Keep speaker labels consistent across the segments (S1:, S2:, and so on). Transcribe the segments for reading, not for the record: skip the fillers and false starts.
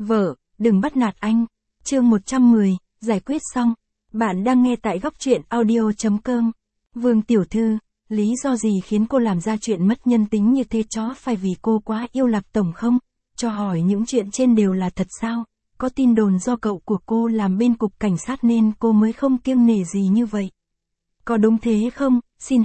S1: Vợ, đừng bắt nạt anh. Chương 110, giải quyết xong. Bạn đang nghe tại góc truyện audio.com. Vương tiểu thư, lý do gì khiến cô làm ra chuyện mất nhân tính như thế chó? Phải vì cô quá yêu Lạc tổng không? Cho hỏi những chuyện trên đều là thật sao? Có tin đồn do cậu của cô làm bên cục cảnh sát nên cô mới không kiêng nể gì như vậy. Có đúng thế không?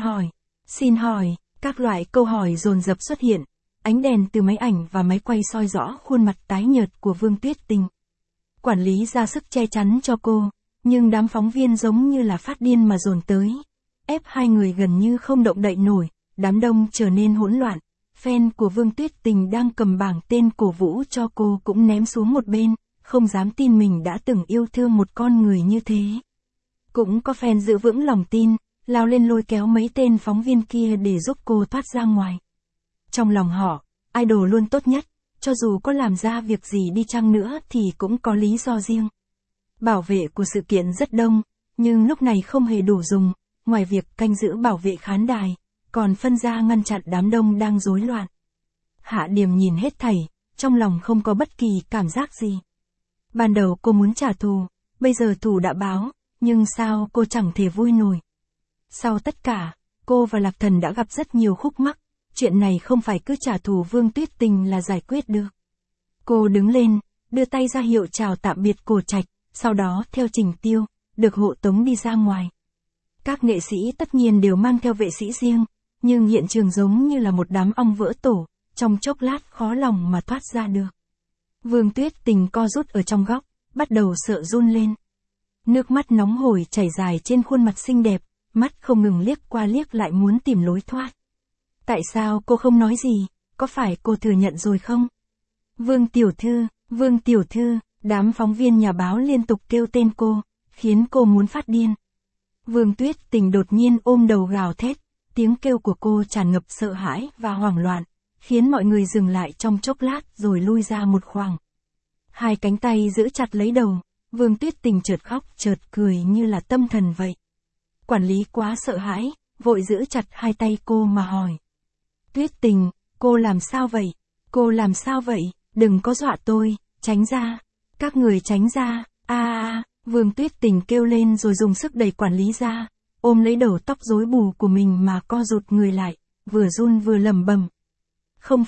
S1: Xin hỏi, các loại câu hỏi dồn dập xuất hiện. Ánh đèn từ máy ảnh và máy quay soi rõ khuôn mặt tái nhợt của Vương Tuyết Tình. Quản lý ra sức che chắn cho cô, nhưng đám phóng viên giống như là phát điên mà dồn tới. Ép hai người gần như không động đậy nổi, đám đông trở nên hỗn loạn. Fan của Vương Tuyết Tình đang cầm bảng tên cổ vũ cho cô cũng ném xuống một bên, không dám tin mình đã từng yêu thương một con người như thế. Cũng có fan giữ vững lòng tin, lao lên lôi kéo mấy tên phóng viên kia để giúp cô thoát ra ngoài. Trong lòng họ, idol luôn tốt nhất, cho dù có làm ra việc gì đi chăng nữa thì cũng có lý do riêng. Bảo vệ của sự kiện rất đông, nhưng lúc này không hề đủ dùng, ngoài việc canh giữ bảo vệ khán đài, còn phân ra ngăn chặn đám đông đang rối loạn. Hạ Điềm nhìn hết thảy, trong lòng không có bất kỳ cảm giác gì. Ban đầu cô muốn trả thù, bây giờ thù đã báo, nhưng sao cô chẳng thể vui nổi. Sau tất cả, cô và Lạc Thần đã gặp rất nhiều khúc mắc, chuyện này không phải cứ trả thù Vương Tuyết Tình là giải quyết được. Cô đứng lên, đưa tay ra hiệu chào tạm biệt Cổ Trạch, sau đó theo Trình Tiêu, được hộ tống đi ra ngoài. Các nghệ sĩ tất nhiên đều mang theo vệ sĩ riêng, nhưng hiện trường giống như là một đám ong vỡ tổ, trong chốc lát khó lòng mà thoát ra được. Vương Tuyết Tình co rút ở trong góc, bắt đầu sợ run lên. Nước mắt nóng hổi chảy dài trên khuôn mặt xinh đẹp, mắt không ngừng liếc qua liếc lại muốn tìm lối thoát. Tại sao cô không nói gì, có phải cô thừa nhận rồi không? Vương tiểu thư, đám phóng viên nhà báo liên tục kêu tên cô, khiến cô muốn phát điên. Vương Tuyết Tình đột nhiên ôm đầu gào thét, tiếng kêu của cô tràn ngập sợ hãi và hoảng loạn, khiến mọi người dừng lại trong chốc lát rồi lui ra một khoảng. Hai cánh tay giữ chặt lấy đầu, Vương Tuyết Tình chợt khóc chợt cười như là tâm thần vậy. Quản lý quá sợ hãi, vội giữ chặt hai tay cô mà hỏi. Tuyết Tình, cô làm sao vậy? Cô làm sao vậy? Đừng có dọa tôi, tránh ra. Các người tránh ra, Vương Tuyết Tình kêu lên rồi dùng sức đẩy quản lý ra, ôm lấy đầu tóc rối bù của mình mà co rụt người lại, vừa run vừa lẩm bẩm. Không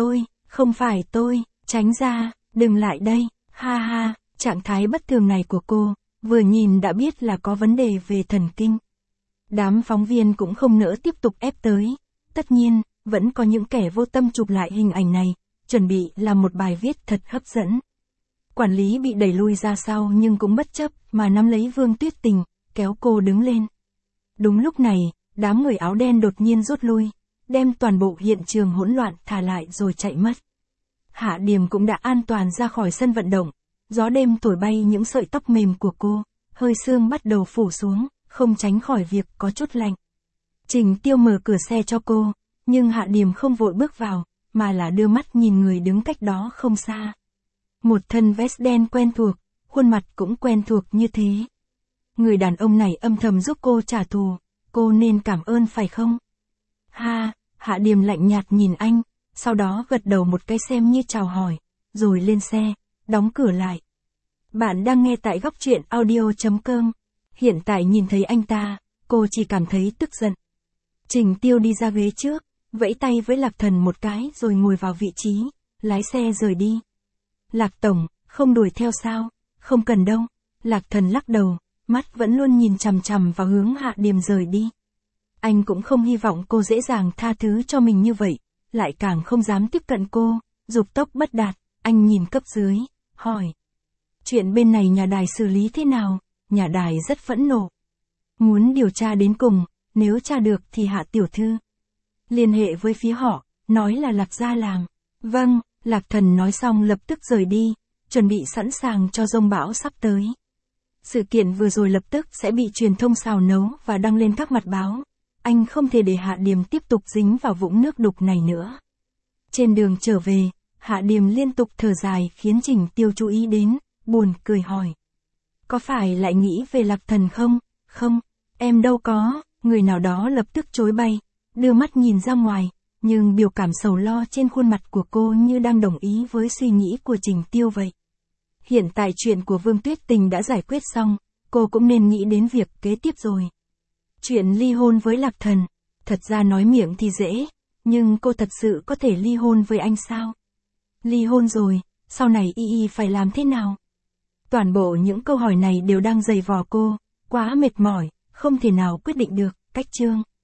S1: phải tôi, tránh ra, đừng lại đây, ha, trạng thái bất thường này của cô, vừa nhìn đã biết là có vấn đề về thần kinh. Đám phóng viên cũng không nỡ tiếp tục ép tới, tất nhiên, vẫn có những kẻ vô tâm chụp lại hình ảnh này, chuẩn bị làm một bài viết thật hấp dẫn. Quản lý bị đẩy lui ra sau nhưng cũng bất chấp mà nắm lấy Vương Tuyết Tình, kéo cô đứng lên. Đúng lúc này, đám người áo đen đột nhiên rút lui, đem toàn bộ hiện trường hỗn loạn thả lại rồi chạy mất. Hạ Điềm cũng đã an toàn ra khỏi sân vận động, gió đêm thổi bay những sợi tóc mềm của cô, hơi sương bắt đầu phủ xuống, không tránh khỏi việc có chút lạnh. Trình Tiêu mở cửa xe cho cô, nhưng Hạ Điềm không vội bước vào, mà là đưa mắt nhìn người đứng cách đó không xa. Một thân vest đen quen thuộc, khuôn mặt cũng quen thuộc như thế. Người đàn ông này âm thầm giúp cô trả thù, cô nên cảm ơn phải không? Hạ Điềm lạnh nhạt nhìn anh, sau đó gật đầu một cái xem như chào hỏi, rồi lên xe, đóng cửa lại. Bạn đang nghe tại góc truyện audio.com. Hiện tại nhìn thấy anh ta, cô chỉ cảm thấy tức giận. Trình Tiêu đi ra ghế trước, vẫy tay với Lạc Thần một cái rồi ngồi vào vị trí, lái xe rời đi. Lạc tổng, không đuổi theo sao? Không cần đâu. Lạc Thần lắc đầu, mắt vẫn luôn nhìn chằm chằm vào hướng Hạ Điềm rời đi. Anh cũng không hy vọng cô dễ dàng tha thứ cho mình như vậy, lại càng không dám tiếp cận cô, dục tốc bất đạt, anh nhìn cấp dưới, hỏi. Chuyện bên này nhà đài xử lý thế nào? Nhà đài rất phẫn nộ. Muốn điều tra đến cùng, nếu tra được thì Hạ tiểu thư liên hệ với phía họ, nói là Lạc gia làm. Vâng, Lạc Thần nói xong lập tức rời đi, chuẩn bị sẵn sàng cho dông bão sắp tới. Sự kiện vừa rồi lập tức sẽ bị truyền thông xào nấu và đăng lên các mặt báo. Anh không thể để Hạ Điềm tiếp tục dính vào vũng nước đục này nữa. Trên đường trở về, Hạ Điềm liên tục thở dài khiến Trình Tiêu chú ý đến, buồn cười hỏi. Có phải lại nghĩ về Lạc Thần không? Không, em đâu có. Người nào đó lập tức chối bay, đưa mắt nhìn ra ngoài, nhưng biểu cảm sầu lo trên khuôn mặt của cô như đang đồng ý với suy nghĩ của Trình Tiêu vậy. Hiện tại chuyện của Vương Tuyết Tình đã giải quyết xong, cô cũng nên nghĩ đến việc kế tiếp rồi. Chuyện ly hôn với Lạc Thần, thật ra nói miệng thì dễ, nhưng cô thật sự có thể ly hôn với anh sao? Ly hôn rồi, sau này y phải làm thế nào? Toàn bộ những câu hỏi này đều đang dày vò cô, quá mệt mỏi, không thể nào quyết định được. Cách chương